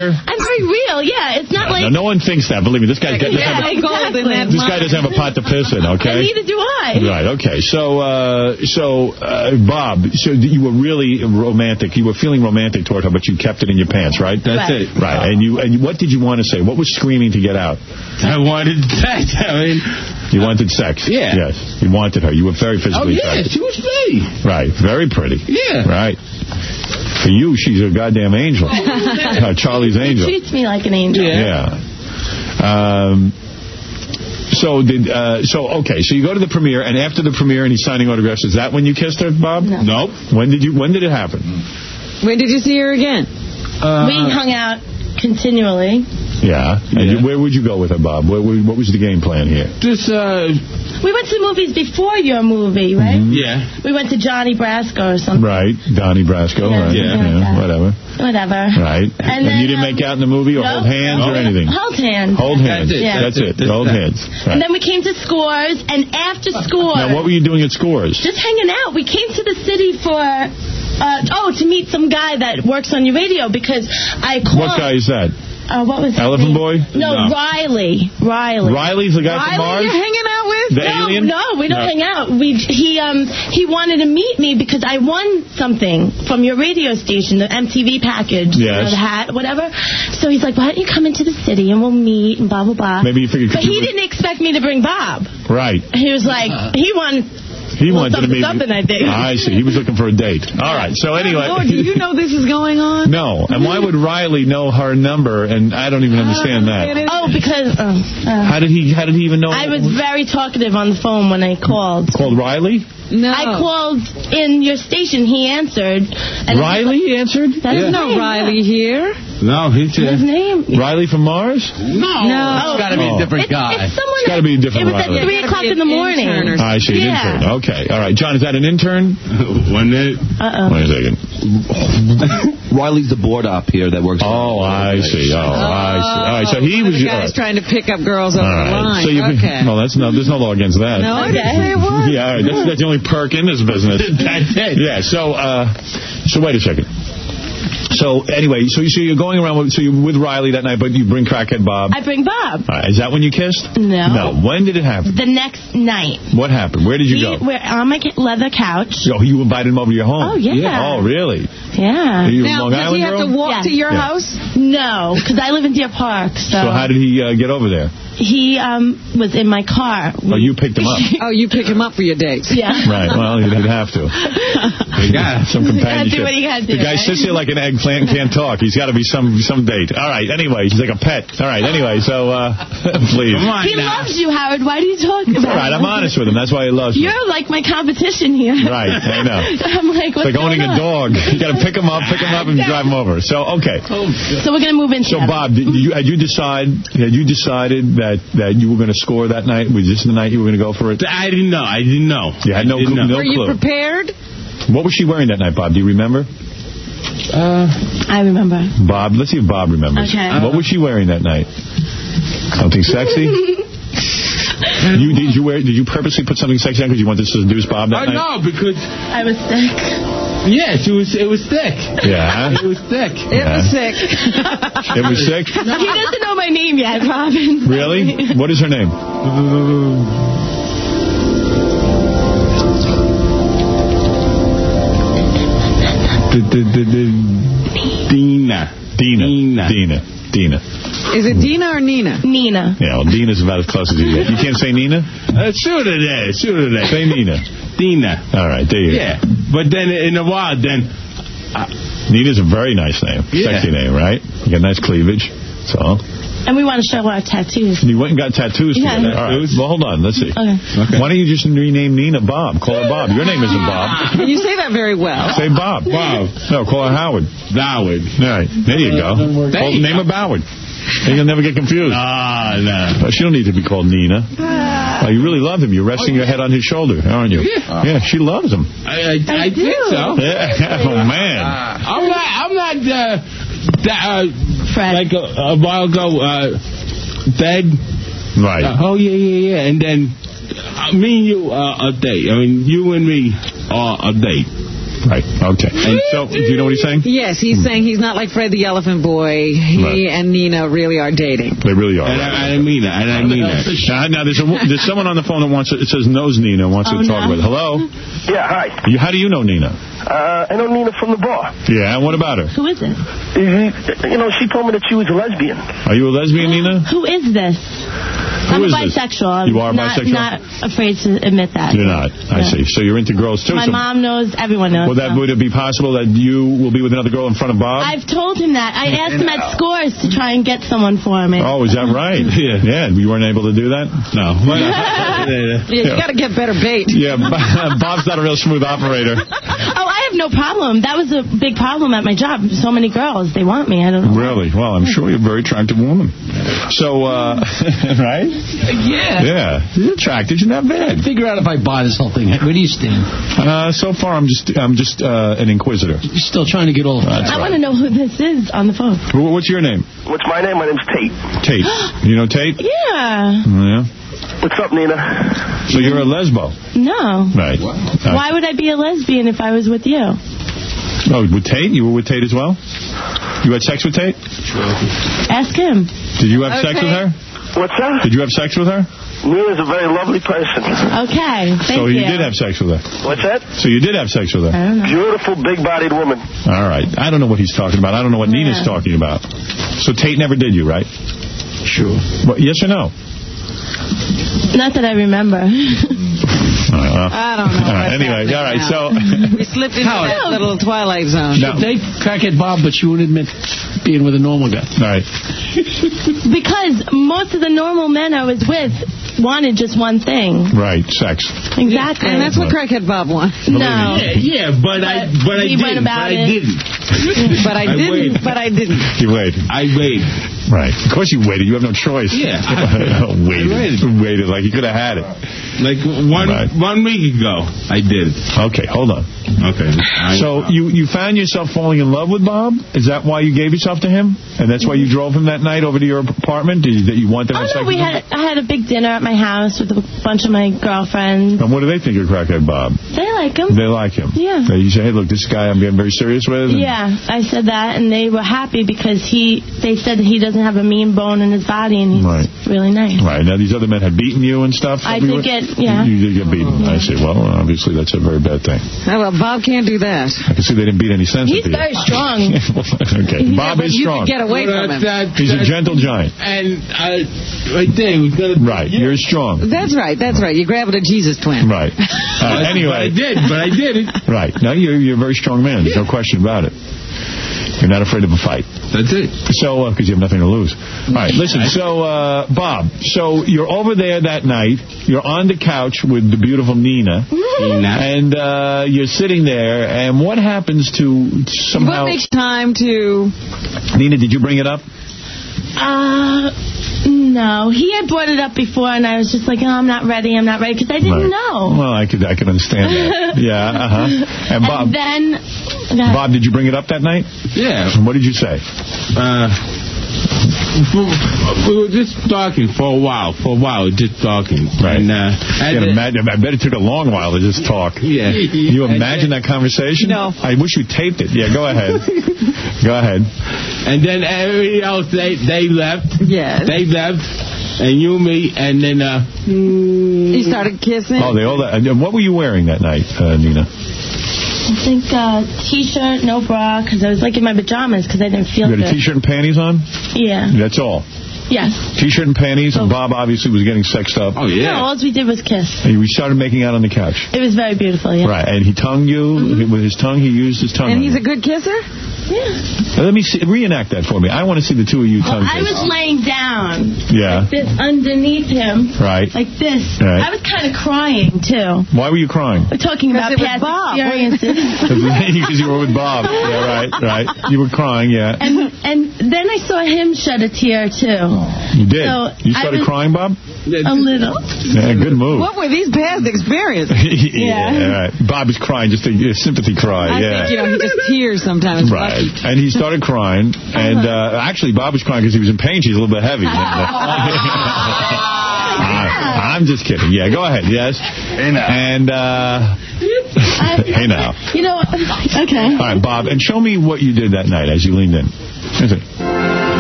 I'm very real, yeah. It's not like... No one thinks that. Believe me, this guy doesn't have a pot to piss in, okay? And neither do I. Right, okay. So, Bob, you were really romantic. You were feeling romantic toward her, but you kept it in your pants, right? That's it. Right. And what did you want to say? What was screaming to get out? I wanted sex. You wanted sex? Yeah. Yes. You wanted her. You were very physically attracted. She was pretty. Right. Very pretty. Yeah. Right. For you, she's a goddamn angel. Charlie's angel. She treats me like an angel. Yeah. So you go to the premiere, and after the premiere and he's signing autographs, is that when you kissed her, Bob? No. Nope. When did it happen? When did you see her again? We hung out continually. Yeah. And where would you go with her, Bob? What was the game plan here? Just, we went to movies before your movie, right? Mm-hmm. Yeah. We went to Johnny Brasco or something. Right. Donnie Brasco. Yeah, right. yeah, whatever. Right. Right. And then, you didn't make out in the movie or hold hands or anything? Hold hands. Hold hands. That's it. Hold hands. Right. And then we came to Scores, and after Scores... Now, what were you doing at Scores? Just hanging out. We came to the city for... to meet some guy that works on your radio, because I called... What guy is that? What was his Elephant name? Boy? No, Riley. Riley's the guy from Mars? You're hanging out with? The alien? No, we don't hang out. He wanted to meet me because I won something from your radio station, the MTV package, yes. The hat, whatever. So he's like, why don't you come into the city and we'll meet and blah, blah, blah. Maybe you figured... But he didn't expect me to bring Bob. Right. He was like, he wanted to meet something, I think. I see. He was looking for a date. All right. So anyway... Lord, do you know this is going on? No. And why would Riley know her number? And I don't even understand that. Because... How did he even know? I was very talkative on the phone when I called. Called Riley? No. I called in your station. He answered. And Riley answered? There's no Riley here. No, he's his name. Riley from Mars? No. It's got to be a different guy. It's someone. It's got to be a different Riley. It was at 3 o'clock in the morning. I see, an intern. Okay. All right. John, is that an intern? One minute. Wait a second. Riley's the board op here that works. Oh, I see. All right. So he was... the guy's trying to pick up girls over the line. So no, there's no law against that. No, I didn't say it was. Yeah, all right. That's the only perk in this business. That's it. Yeah, so wait a second. So, anyway, so you're going around, so you're with Riley that night, but you bring Crackhead Bob. I bring Bob. Is that when you kissed? No. No. When did it happen? The next night. What happened? Where did you go? We're on my leather couch. Oh, you invited him over to your home? Oh, yeah. Oh, really? Yeah. Are you now, a Long does Island he have girl? to walk to your house? No, because I live in Deer Park. So how did he get over there? He was in my car. Oh, you picked him up. Oh, you pick him up for your dates. Yeah. Right. Well, you'd have to. Yeah, some companionship. You gotta do what you gotta do, the guy sits here like an eggplant and can't talk. He's got to be some date. All right. Anyway, he's like a pet. All right. Anyway, so please. He loves you, Howard. Why do you talk about All right. I'm honest with him. That's why he loves me. You're like my competition here. Right. I know. I'm like, what's it's like owning a dog. You got to pick him up, and drive him over. So okay. So we're gonna move into. So Bob, had you decided that you were going to score that night? Was this the night you were going to go for it? I didn't know. You had no clue. Were you prepared? What was she wearing that night, Bob? Do you remember? I remember. Bob, let's see if Bob remembers. Okay. What was she wearing that night? Something sexy? Did you purposely put something sexy on because you wanted to seduce Bob that night? No, because I was sick. Yes, it was thick. Yeah. It was thick. It was sick. It was sick? He doesn't know my name yet, Robin. Really? What is her name? Dina. Is it Dina or Nina? Nina. Yeah, well, Dina's about as close as you get. You can't say Nina? Sure it is. Say Nina. Dina. All right, there you go. Yeah, but then in a while, Nina's a very nice name. Yeah. Sexy name, right? You got nice cleavage. So. And we want to show our tattoos. You went and got tattoos together. All right. Well, hold on. Let's see. Okay. Why don't you just rename Nina Bob? Call her Bob. Your name isn't Bob. You say that very well. Say Bob. No, call her Howard. Howard. All right. There you go. Name her Boward. And you'll never get confused. No. She don't need to be called Nina. You really love him. You're resting your head on his shoulder, aren't you? Yeah, she loves him. I think so. Yeah. Oh, man. I'm not Fred. like a while ago, dead. Right. Yeah. And then me and you are a date. I mean, you and me are a date. Right. Okay. And so, do you know what he's saying? Yes, he's saying he's not like Fred the Elephant Boy. He and Nina really are dating. They really are. I didn't mean that. I didn't mean that. Now, there's someone on the phone that it says knows Nina, wants to talk about it. Hello? Yeah, hi. How do you know Nina? I know Nina from the bar. Yeah, and what about her? Who is it? You know, she told me that she was a lesbian. Are you a lesbian, Nina? Who is this? I'm bisexual. You are bisexual? Not afraid to admit that. You're not. I see. So you're into girls, too. My mom knows. Everyone knows. Would it be possible that you will be with another girl in front of Bob? I've told him that. I asked him at Scores to try and get someone for me. Oh, is that right? Yeah. You weren't able to do that? No. You got to get better bait. Yeah, Bob's not a real smooth operator. Oh, I have no problem. That was a big problem at my job. So many girls, they want me. I don't know. Really? Well, I'm sure you're a very attractive woman. So, right? Yeah. You're attractive. You're not bad. Figure out if I buy this whole thing. Where do you stand? So far, I'm just an inquisitor. You're still trying to get all of that. I want to know who this is on the phone. What's your name? What's my name? My name's Tate. Tate. You know Tate? Yeah. Yeah. What's up, Nina? So you're a lesbo? No. Right. Why would I be a lesbian if I was with you? Oh, with Tate? You were with Tate as well? You had sex with Tate? Ask him. Did you have sex with her? What's that? Did you have sex with her? Nina's a very lovely person. Okay, thank so you. You did have sex with her? What's that? So you did have sex with her? I don't know. Beautiful, big-bodied woman. All right. I don't know what he's talking about. I don't know what Nina's talking about. So Tate never did you, right? Sure. Well, yes or no? Not that I remember. I don't know. All right, anyway, all right, so... We slipped into that little twilight zone. No. They crackhead Bob, but you wouldn't admit being with a normal guy. All right. Because most of the normal men I was with wanted just one thing. Right, sex. Exactly. And that's what crackhead Bob wants. No. Yeah, but I didn't. But I didn't. You waited. I waited. Right. Of course you waited. You have no choice. Yeah. Waited like you could have had it. Like 1 week ago, I did it. Okay, hold on. Okay. So you found yourself falling in love with Bob? Is that why you gave yourself to him? And that's why you drove him that night over to your apartment? That you wanted to have sex with him? I had a big dinner at my house with a bunch of my girlfriends. And what do they think of Crackhead Bob? They like him. They like him? Yeah. You say, hey, look, this guy I'm getting very serious with? Yeah, I said that, and they were happy because they said that he doesn't have a mean bone in his body, and he's really nice. Right. Now, these other men had beaten you and stuff? I did get, yeah. You did get beaten. I see. Well, obviously, that's a very bad thing. Oh, well, Bob can't do that. I can see they didn't beat any sense He's into you. very strong. Okay. Bob is strong. You can get away from him. He's a gentle giant. And right there, he was going to... Right. You're strong. That's right. You grabbed a Jesus twin. Right. Anyway. But I did it. Right. Now, you're a very strong man. There's no question about it. You're not afraid of a fight. That's it. So, because you have nothing to lose. All right, listen, so, Bob, so you're over there that night. You're on the couch with the beautiful Nina. And you're sitting there, and what happens to somehow... What makes time to... Nina, did you bring it up? No. He had brought it up before, and I was just like, I'm not ready, because I didn't know. Well, I could understand that. Yeah, And Bob... And then... Bob, did you bring it up that night? Yeah. What did you say? We were just talking for a while, just talking. Right. And, I bet it took a long while to just talk. Yeah. You imagine that conversation? No. I wish you taped it. Yeah, go ahead. Go ahead. And then everybody else, they left. Yes. They left. And you, me, and then... You started kissing? Oh, they all... And what were you wearing that night, Nina? I think T-shirt, no bra, because I was like in my pajamas because I didn't feel good. You had a T-shirt and panties on? Yeah. That's all? Yes. T-shirt and panties, and Bob obviously was getting sexed up. Oh, yeah. No, all we did was kiss. And we started making out on the couch. It was very beautiful, yeah. Right, and he tongued you with his tongue. He used his tongue. And he's a good kisser? Yeah. Let me reenact that for me. I want to see the two of you tongue kiss. I was laying down. Yeah. Like this underneath him. Right. Like this. Right. I was kind of crying, too. Why were you crying? We're talking about past experiences. Because you were with Bob. Yeah, right. You were crying, yeah. And then I saw him shed a tear, too. You did? So you started crying, Bob? A little. Yeah, good move. What were these past experiences? Yeah. Right. Bob is crying, just a sympathy cry. I think, he just tears sometimes. Right. And he started crying. And actually, Bob was crying because he was in pain. She's a little bit heavy. I'm just kidding. Yeah, go ahead. Yes. And Hey, now. You know, okay. All right, Bob, and show me what you did that night as you leaned in. That's it.